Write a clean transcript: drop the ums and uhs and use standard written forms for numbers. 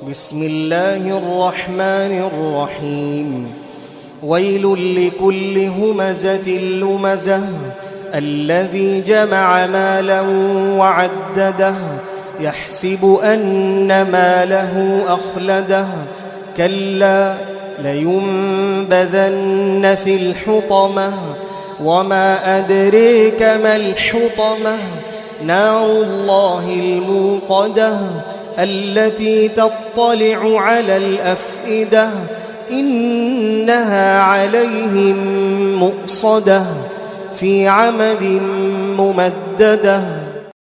بسم الله الرحمن الرحيم. ويل لكل همزة لمزة الذي جمع مالا وعدده يحسب أن ماله أخلده كلا لينبذن في الحطمة وما أدريك ما الحطمة نار الله الموقدة التي تطلع على الأفئدة إنها عليهم مؤصدة في عمد ممددة.